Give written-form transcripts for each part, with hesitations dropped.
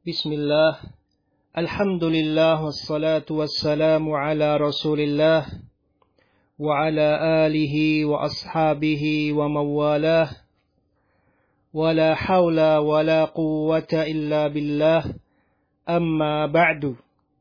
Bismillah, alhamdulillah, wassalatu wassalamu ala rasulillah, wa ala alihi wa ashabihi wa mawalah, wa la hawla wa la quwwata illa billah, amma ba'du.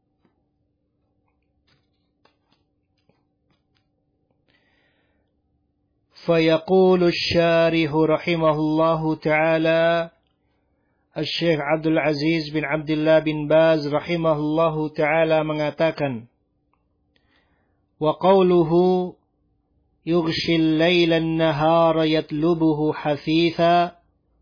فيقول الشارح رحمه الله تعالى Syekh Abdul Aziz bin Abdullah bin Baz rahimahullahu ta'ala mengatakan, wa qawluhu yughshil layla an-nahara yatlubuhu hafitha,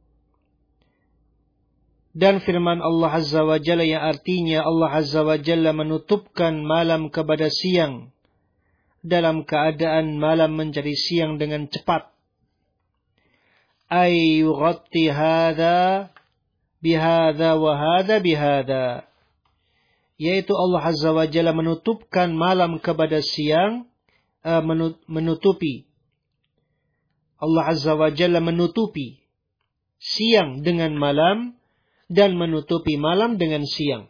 dan firman Allah Azza wa Jalla yang artinya Allah Azza wa Jalla menutupkan malam kepada siang dalam keadaan malam menjadi siang dengan cepat. Ay yughatti hadha bihadha wa hadha bihadha, yaitu Allah Azza wa Jalla menutupkan malam kepada siang, menutupi Allah Azza wa Jalla menutupi siang dengan malam dan menutupi malam dengan siang.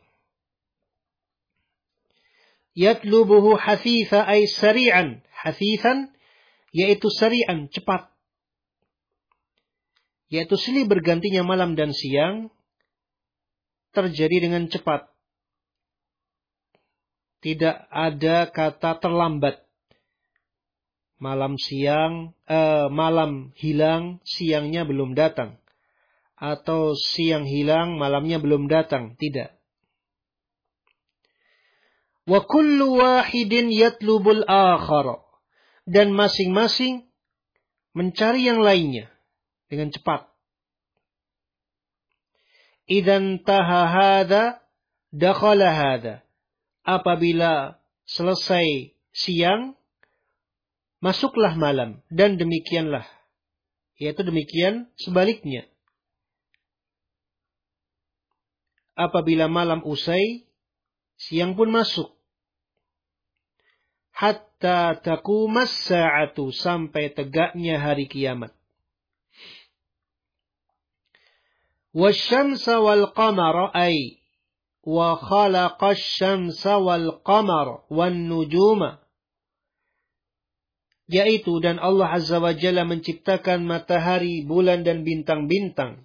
Yatlubuhu hafitha ay sari'an, hafithan yaitu sari'an, cepat, yaitu silih bergantinya malam dan siang terjadi dengan cepat. Tidak ada kata terlambat. Malam hilang, siangnya belum datang. Atau siang hilang, malamnya belum datang. Tidak. Wa kullu wahidin yatlubul akhara. Dan masing-masing mencari yang lainnya dengan cepat. Idzan taha hadza dakhala hadza. Apabila selesai siang, masuklah malam, dan demikianlah. Yaitu demikian sebaliknya. Apabila malam usai, siang pun masuk. Hatta taqumas sa'atu, sampai tegaknya hari kiamat. Wasyamsa wal qamara ay wa khalaqash syamsa wal qamara wan nujuma, yaitu dan Allah Azza wa Jalla menciptakan matahari, bulan dan bintang-bintang.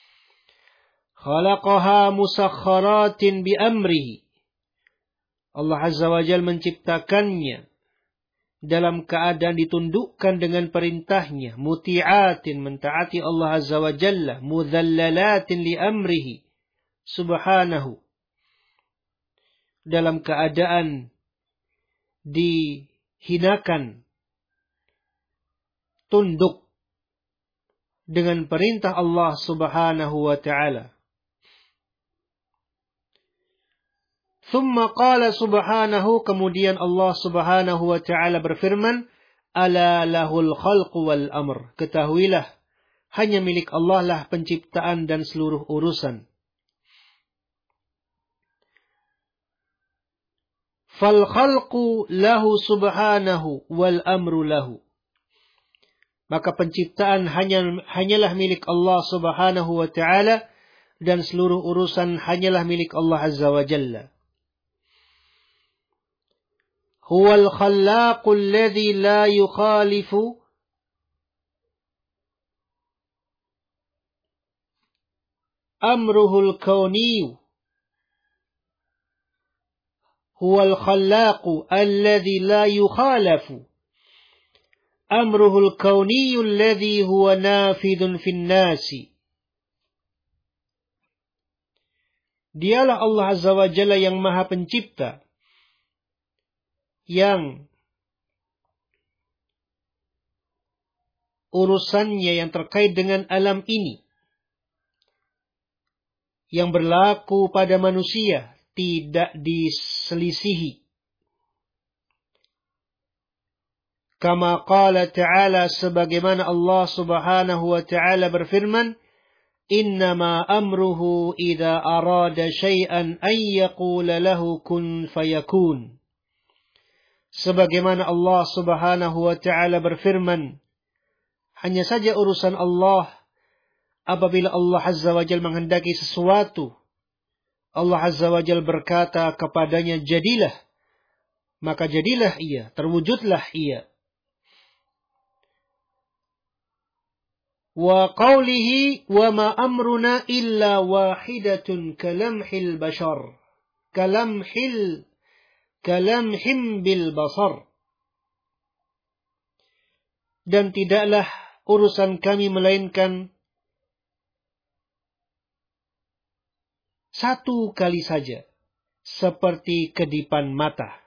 Khalaqaha musakhkharatin bi amrihi, Allah Azza wa Jalla menciptakannya dalam keadaan ditundukkan dengan perintahnya, muti'atin, mentaati Allah Azza wa Jalla, mudhallalatin li amrihi subhanahu, dalam keadaan dihinakan, tunduk dengan perintah Allah Subhanahu wa ta'ala. Thumma qala subhanahu, kemudian Allah Subhanahu wa ta'ala berfirman, ala lahul khalqu wal amr, ketahuilah hanya milik Allah lah penciptaan dan seluruh urusan. Fal khalqu lahu subhanahu wal amru lahu, maka penciptaan hanyalah milik Allah Subhanahu wa ta'ala dan seluruh urusan hanyalah milik Allah Azza wa Jalla. Huwal khallaqul ladzi la yukhalifu amruhul kauniyyu. Huwal khallaqu alladzi la yukhalafu amruhul kauniyyu alladzi huwa nafidun fin nasi. Dialah Allah Azza wa Jalla yang Maha Pencipta, yang urusannya yang terkait dengan alam ini, yang berlaku pada manusia, tidak diselisihi. Kama qala ta'ala, sebagaimana Allah Subhanahu wa ta'ala berfirman, innama amruhu idza arada syai'an ay yaqula lahu kun fayakun. Sebagaimana Allah Subhanahu wa ta'ala berfirman, hanya saja urusan Allah apabila Allah Azza wa Jalla menghendaki sesuatu, Allah Azza wa Jalla berkata kepadanya, jadilah. Maka jadilah ia, terwujudlah ia. Wa qawlihi wa ma amruna illa wahidatun kalamhil bashar. Kalamhim bil basar. Dan tidaklah urusan kami melainkan satu kali saja, seperti kedipan mata.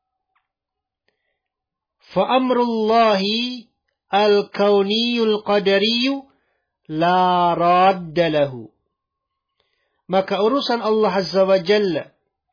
Fa amrullahi al-kauniyul qadariyu la radda lahu. Maka urusan Allah Azza wa Jalla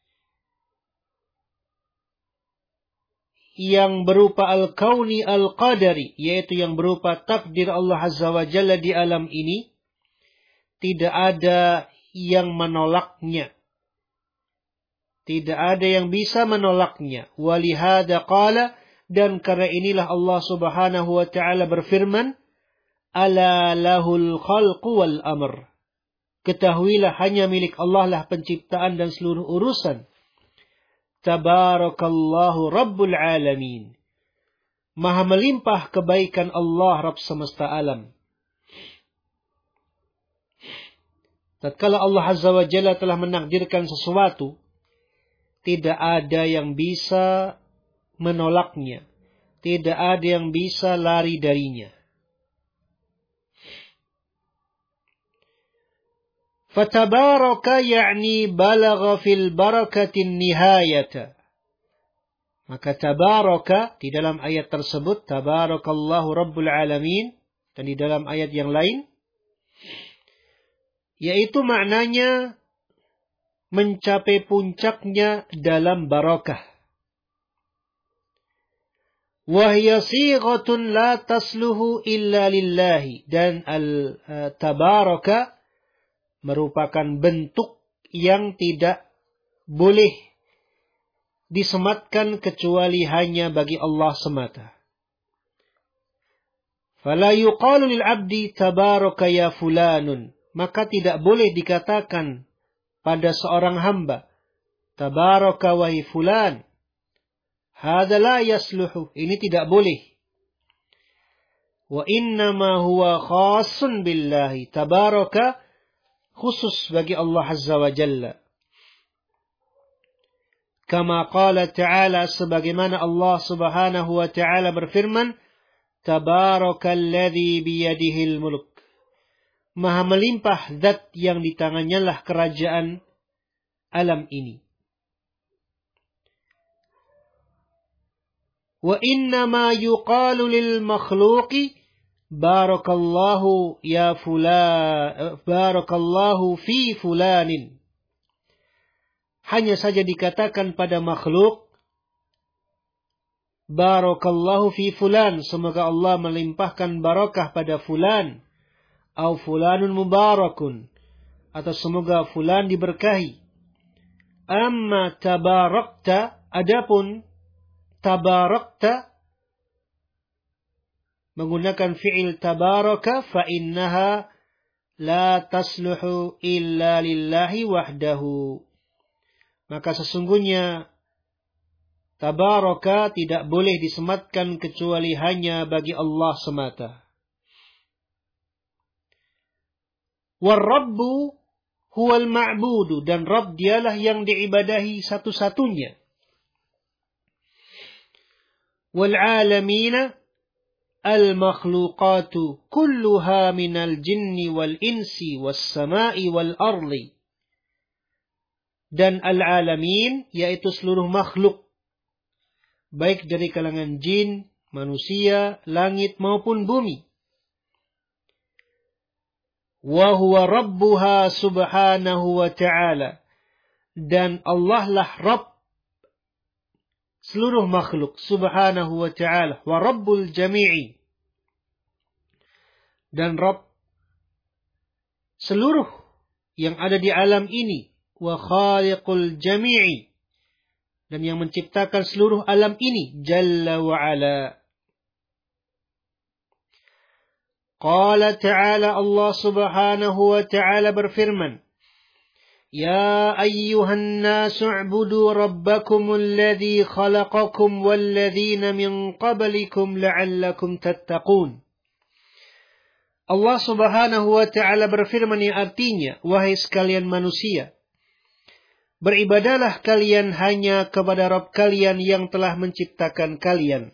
yang berupa al-kauni al-qadari, yaitu yang berupa takdir Allah Azza wa Jalla di alam ini, tidak ada yang menolaknya. Tidak ada yang bisa menolaknya. Walihada qala, dan karena inilah Allah Subhanahu wa Ta'ala berfirman, ala lahul khalqu wal amr. Ketahuilah hanya milik Allah lah penciptaan dan seluruh urusan. Tabarakallahu Rabbul Alamin. Maha melimpah kebaikan Allah Rabb semesta alam. Tatkala Allah Azza wa Jalla telah menakdirkan sesuatu, tidak ada yang bisa menolaknya. Tidak ada yang bisa lari darinya. Fatabaraka ya'ni balagha fil barakatin nihayata. Maka tabaraka di dalam ayat tersebut, tabarakallahu Rabbul Alamin, dan di dalam ayat yang lain, yaitu maknanya mencapai puncaknya dalam barakah. Wahya sighatun la tasluhu illa lillahi. Dan al-tabaraka merupakan bentuk yang tidak boleh disematkan kecuali hanya bagi Allah semata. Fala yuqalu lil abdi tabaraka ya fulanun. Maka tidak boleh dikatakan pada seorang hamba, tabaraka wahai fulan. Hadza la yasluhu. Ini tidak boleh. Wa innama huwa khasun billahi. Tabaraka khusus bagi Allah Azza wa Jalla. Kama qala ta'ala, sebagaimana Allah Subhanahu wa Ta'ala berfirman, Tabarakalladzi biyadihil mulk. Maha melimpah zat yang di tangannya lah kerajaan alam ini. Wa innama yuqalu lil makhluqi barakallahu ya fulan, barakallahu fi fulanin. Hanya saja dikatakan pada makhluk, barakallahu fi fulan, semoga Allah melimpahkan barakah pada fulan, atau fulanun mubarakun, atau semoga fulan diberkahi. Amma tabarakta, adapun tabarakta menggunakan fi'il tabaraka, fa innaha la tasluhu illa lillahi wahdahu. Maka sesungguhnya tabaraka tidak boleh disematkan kecuali hanya bagi Allah semata. War-Rabbu huwal ma'budu, dan Rabb dialah yang diibadahi satu-satunya. Wal-alamina al-makhluqatu kulluha minal jinni wal-insi was-sama'i wal-arli. Dan al-alamin yaitu seluruh makhluk, baik dari kalangan jin, manusia, langit maupun bumi. Wa huwa rabbuha subhanahu wa ta'ala. Dan Allah lah Rabb seluruh makhluk subhanahu wa ta'ala. Wa rabbul jami'i. Dan Rabb seluruh yang ada di alam ini. Wa khaliqul jami'i. Dan yang menciptakan seluruh alam ini. Jalla wa ala. Qala ta'ala, Allah subhanahu wa ta'ala berfirman, Ya ayyuhan nasu u'budu rabbakumul ladzi khalaqakum walladzina min qablikum la'allakum tattaqun. Allah Subhanahu wa ta'ala berfirman yang artinya, wahai sekalian manusia, beribadahlah kalian hanya kepada Rabb kalian yang telah menciptakan kalian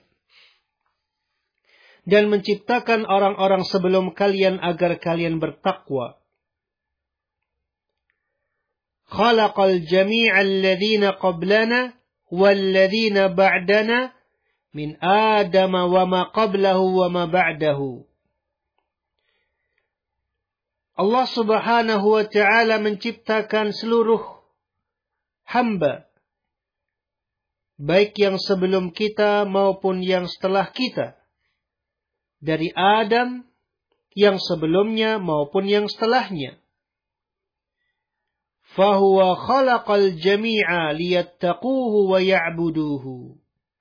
dan menciptakan orang-orang sebelum kalian agar kalian bertakwa. Khalaqal jami'al ladzina qablana wal ladzina ba'dana min Adam wa ma qablahu wa ma ba'dahu. Allah Subhanahu wa ta'ala menciptakan seluruh hamba, baik yang sebelum kita maupun yang setelah kita, dari Adam yang sebelumnya maupun yang setelahnya. Fahuwa khalaqal jami'a liyattaquhu wa ya'buduhu.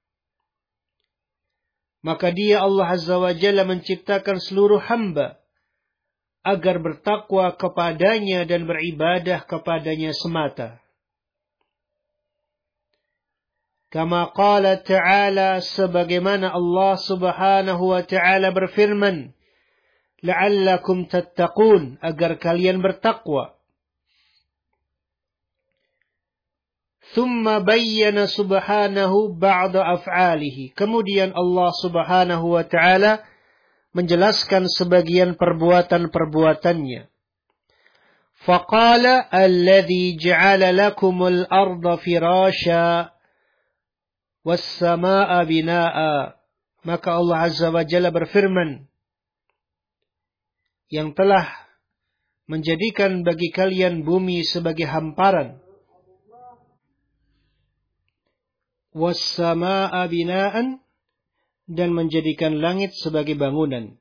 Maka dia Allah Azza wa Jalla menciptakan seluruh hamba agar bertakwa kepadanya dan beribadah kepadanya semata. Kama qala ta'ala, sebagaimana Allah Subhanahu wa ta'ala berfirman, la'allakum tattaqun, agar kalian bertakwa. Thumma bayyana subhanahu ba'da af'alihi. Kemudian Allah Subhanahu wa ta'ala menjelaskan sebagian perbuatan-perbuatannya. Faqala alladhi ja'ala lakumul arda firasha was-samaa'a binaa'a. Maka Allah Azza wa Jalla berfirman, yang telah menjadikan bagi kalian bumi sebagai hamparan, was-samaa'a binaa'an, dan menjadikan langit sebagai bangunan.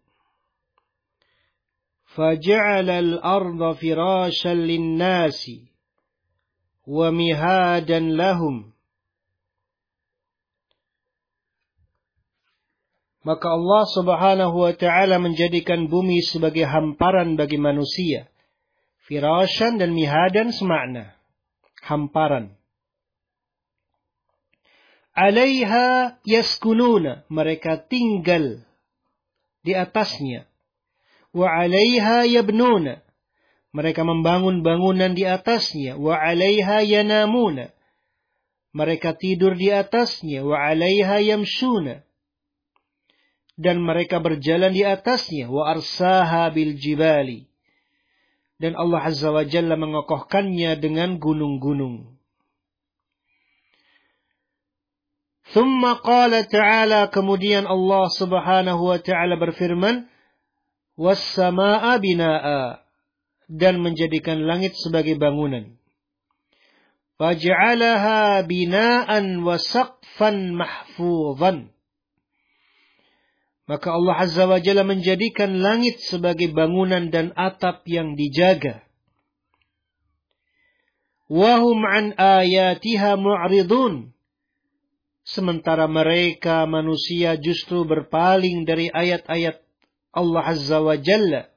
Faja'ala al-arda firashan lin-nasi wa mihadan lahum. Maka Allah Subhanahu wa ta'ala menjadikan bumi sebagai hamparan bagi manusia. Firashan dan mihadan semakna. Hamparan. Alaiha yaskununa, mereka tinggal di atasnya. Wa alaiha yabnuna, mereka membangun bangunan di atasnya. Wa alaiha yanamuna, mereka tidur di atasnya. Wa alaiha yamshuna, dan mereka berjalan di atasnya. Wa arsaha bil jibali, dan Allah Azza wa Jalla mengokohkannya dengan gunung-gunung. Thumma qala ta'ala, kemudian Allah Subhanahu wa ta'ala berfirman, was-samaa'a binaa'a, dan menjadikan langit sebagai bangunan. Faj'alaha binaa'an wa saqfan mahfuzan. Maka Allah Azza wa Jalla menjadikan langit sebagai bangunan dan atap yang dijaga. Wa hum an ayatiha mu'ridun, sementara mereka manusia justru berpaling dari ayat-ayat Allah Azza wa Jalla.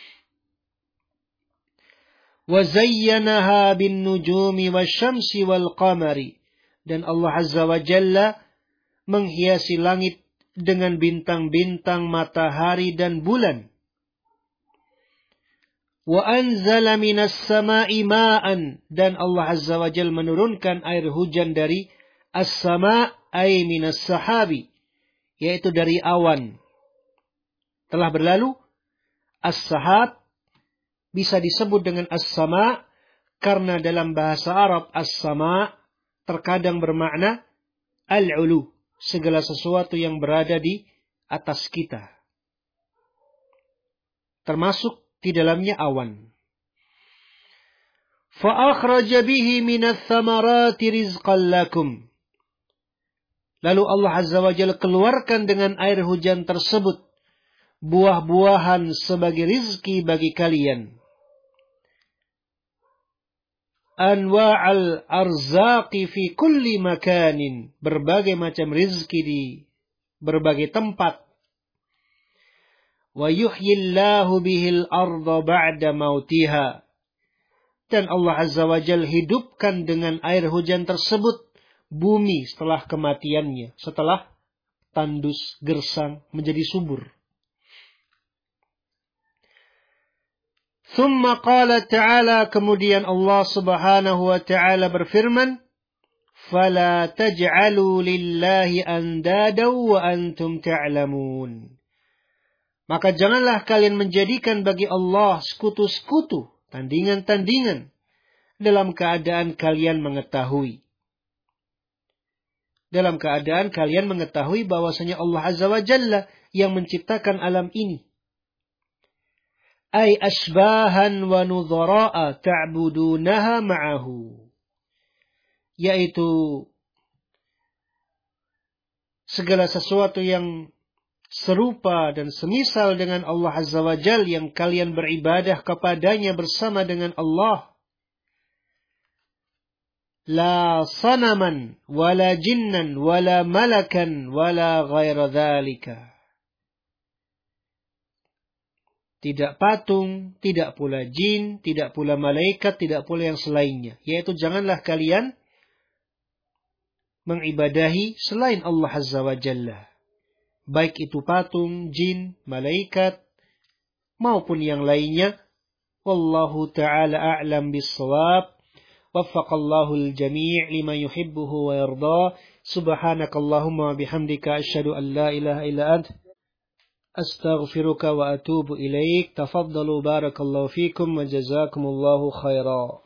Wa zayyanaha bin nujumi wasyamsi wal qamari, dan Allah Azza wa Jalla menghiasi langit dengan bintang-bintang, matahari dan bulan. Wa anzala minas sama'i ma'an, dan Allah Azza wa Jalla menurunkan air hujan dari as-sama' ay minas sahabi, yaitu dari awan. Telah berlalu, as-sahab bisa disebut dengan as-sama' karena dalam bahasa Arab as-sama' terkadang bermakna al-ulu, segala sesuatu yang berada di atas kita, termasuk di dalamnya awan. Fa akhraja bihi minats thamarati rizqan lakum, lalu Allah Azza wa Jalla keluarkan dengan air hujan tersebut buah-buahan sebagai rizki bagi kalian. Anwa'al arzaqi fi kulli makanin, berbagai macam rizki di berbagai tempat. Wa yuhyillahu bihil arda ba'da mautiha, Dan Allah Azza wa Jalla hidupkan dengan air hujan tersebut bumi setelah kematiannya, setelah tandus, gersang, menjadi subur. Thumma qala ta'ala, kemudian Allah Subhanahu wa ta'ala berfirman, "Fala taj'alu lillahi andada wa antum ta'lamun." Maka janganlah kalian menjadikan bagi Allah sekutu-sekutu, tandingan-tandingan, dalam keadaan kalian mengetahui. Dalam keadaan kalian mengetahui bahwasanya Allah Azza wa Jalla yang menciptakan alam ini. Ay asbahan wa nudhara'a ta'budunaha ma'ahu. Yaitu segala sesuatu yang serupa dan semisal dengan Allah Azza wa Jalla yang kalian beribadah kepadanya bersama dengan Allah. La sanaman, wala jinnan, wala malakan, wala ghaira dhalika. Tidak patung, tidak pula jin, tidak pula malaikat, tidak pula yang selainnya. Yaitu janganlah kalian mengibadahi selain Allah Azza wa Jalla. Baik itu patung, jin, malaikat, maupun yang lainnya. Wallahu ta'ala a'lam bis-shawab. Waffaqallahu al-jami' lima yuhibbuhu wa yarda. Subhanakallahumma wa bihamdika asyhadu an la ilaha illa ant astaghfiruka wa atubu ilaik. Tafaddalu barakallahu fikum wa jazakumullahu khaira.